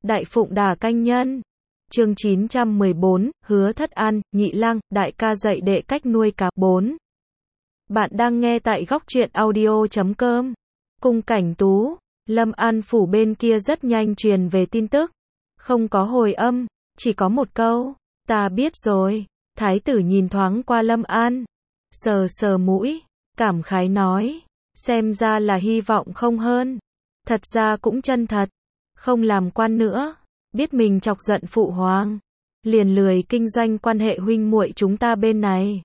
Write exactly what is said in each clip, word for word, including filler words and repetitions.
Đại Phụng Đà Canh Nhân. Chương chín trăm mười bốn, Hứa Thất An, Nhị Lang, đại ca dạy đệ cách nuôi cá. bốn. Bạn đang nghe tại góc truyện audio chấm com. Cung Cảnh Tú, Lâm An phủ bên kia rất nhanh truyền về tin tức. Không có hồi âm, chỉ có một câu, ta biết rồi. Thái tử nhìn thoáng qua Lâm An, sờ sờ mũi, cảm khái nói, xem ra là hy vọng không hơn. Thật ra cũng chân thật, không làm quan nữa, biết mình chọc giận phụ hoàng, liền lười kinh doanh quan hệ huynh muội chúng ta bên này.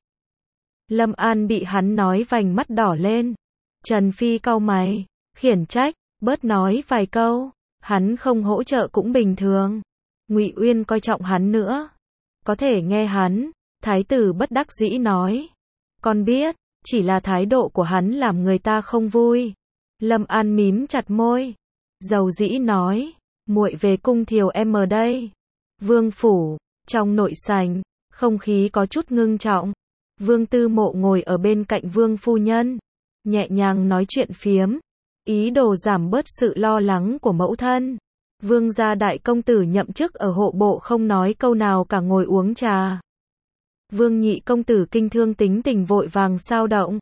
Lâm An bị hắn nói vành mắt đỏ lên. Trần Phi cau mày, khiển trách, bớt nói vài câu, hắn không hỗ trợ cũng bình thường. Ngụy Uyên coi trọng hắn nữa, có thể nghe hắn. Thái tử bất đắc dĩ nói, con biết, chỉ là thái độ của hắn làm người ta không vui. Lâm An mím chặt môi, dầu dĩ nói, muội về cung Thiều em ở đây. Vương phủ, trong nội sảnh, không khí có chút ngưng trọng. Vương Tư Mộ ngồi ở bên cạnh Vương phu nhân, nhẹ nhàng nói chuyện phiếm, ý đồ giảm bớt sự lo lắng của mẫu thân. Vương gia đại công tử nhậm chức ở hộ bộ không nói câu nào cả ngồi uống trà. Vương nhị công tử kinh thương tính tình vội vàng sao động,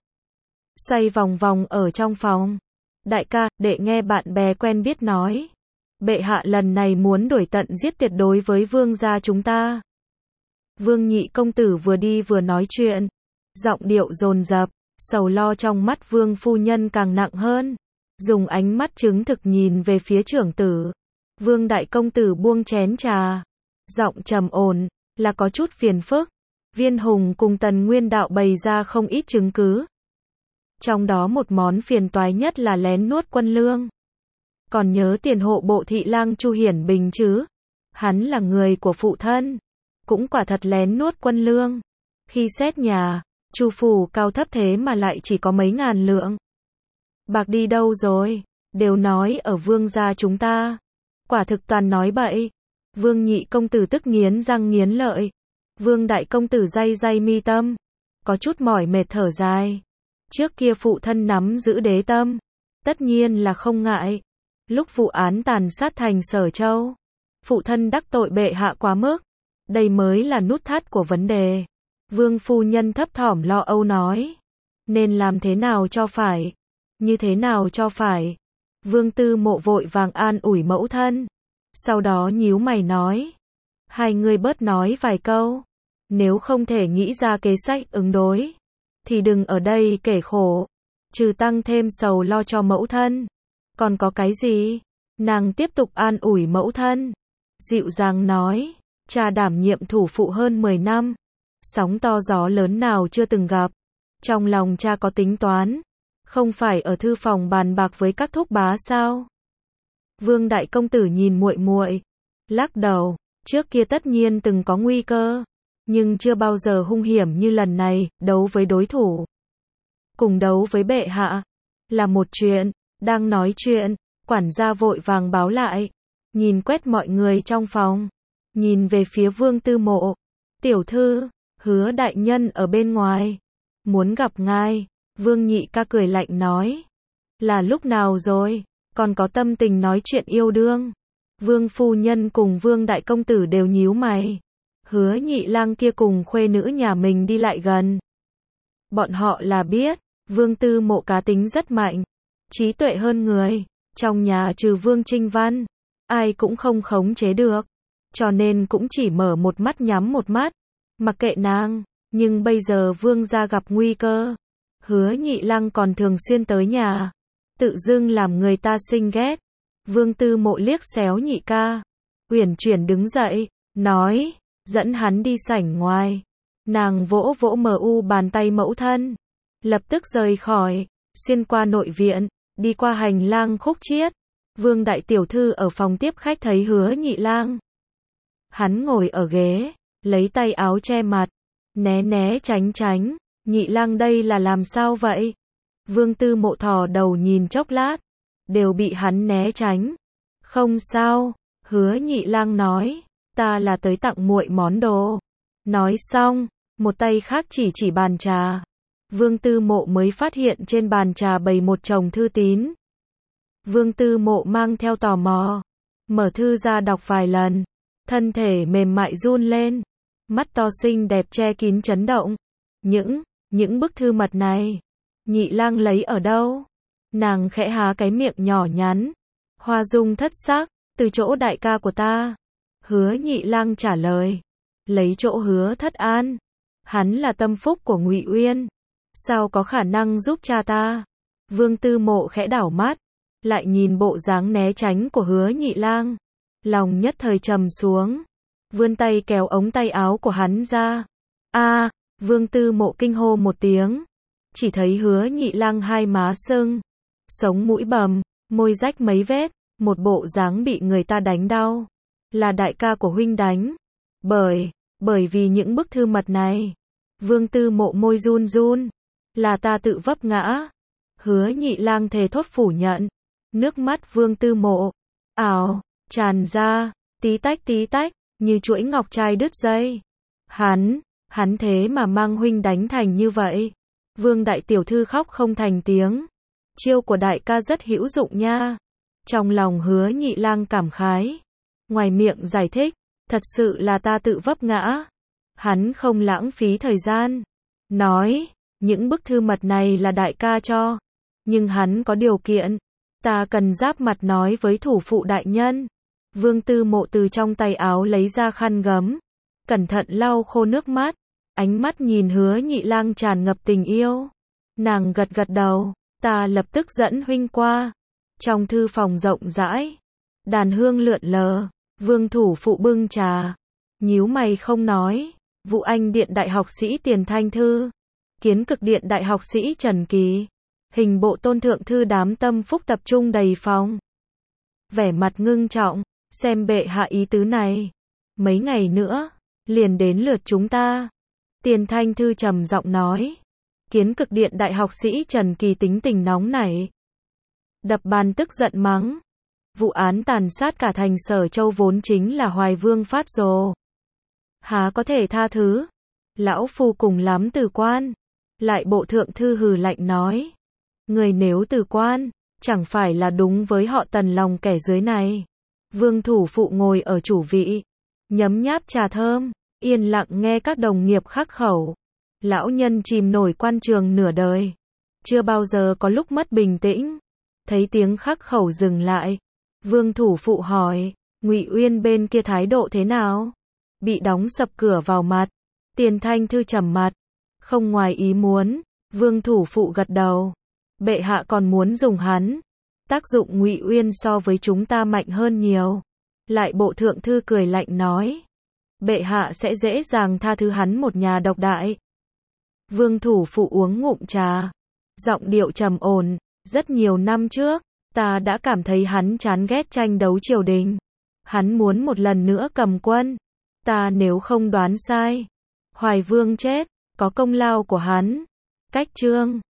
xoay vòng vòng ở trong phòng. Đại ca, đệ nghe bạn bè quen biết nói, bệ hạ lần này muốn đuổi tận giết tuyệt đối với vương gia chúng ta. Vương nhị công tử vừa đi vừa nói chuyện, giọng điệu dồn dập, sầu lo trong mắt Vương phu nhân càng nặng hơn, dùng ánh mắt chứng thực nhìn về phía trưởng tử. Vương đại công tử buông chén trà, giọng trầm ổn, là có chút phiền phức. Viên Hùng cùng Tần Nguyên Đạo bày ra không ít chứng cứ. Trong đó một món phiền toái nhất là lén nuốt quân lương. Còn nhớ tiền hộ bộ thị lang Chu Hiển Bình chứ? Hắn là người của phụ thân, cũng quả thật lén nuốt quân lương. Khi xét nhà, Chu phủ cao thấp thế mà lại chỉ có mấy ngàn lượng. Bạc đi đâu rồi? Đều nói ở vương gia chúng ta. Quả thực toàn nói bậy. Vương nhị công tử tức nghiến răng nghiến lợi. Vương đại công tử day day mi tâm, có chút mỏi mệt thở dài. Trước kia phụ thân nắm giữ đế tâm, tất nhiên là không ngại. Lúc vụ án tàn sát thành Sở Châu, phụ thân đắc tội bệ hạ quá mức, đây mới là nút thắt của vấn đề. Vương phu nhân thấp thỏm lo âu nói, nên làm thế nào cho phải, như thế nào cho phải. Vương Tư Mộ vội vàng an ủi mẫu thân, sau đó nhíu mày nói, hai người bớt nói vài câu. Nếu không thể nghĩ ra kế sách ứng đối, thì đừng ở đây kể khổ, trừ tăng thêm sầu lo cho mẫu thân. Còn có cái gì? Nàng tiếp tục an ủi mẫu thân, dịu dàng nói, cha đảm nhiệm thủ phụ hơn mười năm, sóng to gió lớn nào chưa từng gặp. Trong lòng cha có tính toán, không phải ở thư phòng bàn bạc với các thúc bá sao? Vương đại công tử nhìn muội muội, lắc đầu, trước kia tất nhiên từng có nguy cơ, nhưng chưa bao giờ hung hiểm như lần này. Đấu với đối thủ, cùng đấu với bệ hạ, là một chuyện. Đang nói chuyện, quản gia vội vàng báo lại, nhìn quét mọi người trong phòng, nhìn về phía Vương Tư Mộ. Tiểu thư, Hứa đại nhân ở bên ngoài, muốn gặp ngài. Vương nhị ca cười lạnh nói, là lúc nào rồi, còn có tâm tình nói chuyện yêu đương. Vương phu nhân cùng Vương đại công tử đều nhíu mày. Hứa nhị lang kia cùng khuê nữ nhà mình đi lại gần, bọn họ là biết. Vương Tư Mộ cá tính rất mạnh, trí tuệ hơn người, trong nhà trừ Vương Trinh Văn, ai cũng không khống chế được, cho nên cũng chỉ mở một mắt nhắm một mắt, mặc kệ nàng. Nhưng bây giờ Vương gia gặp nguy cơ, Hứa nhị lang còn thường xuyên tới nhà, tự dưng làm người ta sinh ghét. Vương Tư Mộ liếc xéo nhị ca, uyển chuyển đứng dậy, nói, dẫn hắn đi sảnh ngoài. Nàng vỗ vỗ mờ u bàn tay mẫu thân, lập tức rời khỏi, xuyên qua nội viện, đi qua hành lang khúc chiết. Vương đại tiểu thư ở phòng tiếp khách thấy Hứa nhị lang, hắn ngồi ở ghế, lấy tay áo che mặt, né né tránh tránh. Nhị lang đây là làm sao vậy? Vương Tư Mộ thò đầu nhìn chốc lát, đều bị hắn né tránh. Không sao, Hứa nhị lang nói, ta là tới tặng muội món đồ. Nói xong, một tay khác chỉ chỉ bàn trà. Vương Tư Mộ mới phát hiện trên bàn trà bày một chồng thư tín. Vương Tư Mộ mang theo tò mò, mở thư ra đọc vài lần, thân thể mềm mại run lên, mắt to xinh đẹp che kín chấn động. Những, những bức thư mật này, Nhị Lang lấy ở đâu? Nàng khẽ há cái miệng nhỏ nhắn, hoa dung thất sắc, từ chỗ đại ca của ta. Hứa Nhị Lang trả lời, lấy chỗ Hứa Thất An. Hắn là tâm phúc của Ngụy Uyên, sao có khả năng giúp cha ta? Vương Tư Mộ khẽ đảo mắt, lại nhìn bộ dáng né tránh của Hứa Nhị Lang, lòng nhất thời trầm xuống, vươn tay kéo ống tay áo của hắn ra. A, Vương Tư Mộ kinh hô một tiếng, chỉ thấy Hứa Nhị Lang hai má sưng, sống mũi bầm, môi rách mấy vết, một bộ dáng bị người ta đánh đau. Là đại ca của huynh đánh. Bởi, bởi vì những bức thư mật này. Vương Tư Mộ môi run run, là ta tự vấp ngã. Hứa Nhị Lang thề thốt phủ nhận. Nước mắt Vương Tư Mộ, ảo, tràn ra, tí tách tí tách, như chuỗi ngọc trai đứt dây. Hắn, hắn thế mà mang huynh đánh thành như vậy. Vương đại tiểu thư khóc không thành tiếng. Chiêu của đại ca rất hữu dụng nha. Trong lòng Hứa Nhị Lang cảm khái, ngoài miệng giải thích, thật sự là ta tự vấp ngã. Hắn không lãng phí thời gian, nói, những bức thư mật này là đại ca cho, nhưng hắn có điều kiện, ta cần giáp mặt nói với thủ phụ đại nhân. Vương Tư Mộ từ trong tay áo lấy ra khăn gấm, cẩn thận lau khô nước mắt, ánh mắt nhìn Hứa Nhị Lang tràn ngập tình yêu. Nàng gật gật đầu, ta lập tức dẫn huynh qua. Trong thư phòng rộng rãi, đàn hương lượn lờ, Vương thủ phụ bưng trà, nhíu mày không nói. Vũ Anh Điện đại học sĩ Tiền Thanh Thư, Kiến Cực Điện đại học sĩ Trần Kỳ, hình bộ tôn thượng thư đám tâm phúc tập trung đầy phòng. Vẻ mặt ngưng trọng, xem bệ hạ ý tứ này. Mấy ngày nữa, liền đến lượt chúng ta. Tiền Thanh Thư trầm giọng nói. Kiến Cực Điện đại học sĩ Trần Kỳ tính tình nóng nảy, đập bàn tức giận mắng. Vụ án tàn sát cả thành Sở Châu vốn chính là Hoài Vương phát rồ, há có thể tha thứ. Lão phu cùng lắm từ quan. Lại bộ thượng thư hừ lạnh nói, người nếu từ quan, chẳng phải là đúng với họ Tần lòng kẻ dưới này. Vương thủ phụ ngồi ở chủ vị, nhấm nháp trà thơm, yên lặng nghe các đồng nghiệp khắc khẩu. Lão nhân chìm nổi quan trường nửa đời, chưa bao giờ có lúc mất bình tĩnh. Thấy tiếng khắc khẩu dừng lại, Vương thủ phụ hỏi, Ngụy Uyên bên kia thái độ thế nào? Bị đóng sập cửa vào mặt. Tiền Thanh Thư trầm mặt, không ngoài ý muốn. Vương thủ phụ gật đầu, bệ hạ còn muốn dùng hắn. Tác dụng Ngụy Uyên so với chúng ta mạnh hơn nhiều. Lại bộ thượng thư cười lạnh nói, bệ hạ sẽ dễ dàng tha thứ hắn một nhà độc đại. Vương thủ phụ uống ngụm trà, giọng điệu trầm ổn, rất nhiều năm trước, ta đã cảm thấy hắn chán ghét tranh đấu triều đình. Hắn muốn một lần nữa cầm quân. Ta nếu không đoán sai, Hoài Vương chết, có công lao của hắn. Cách chương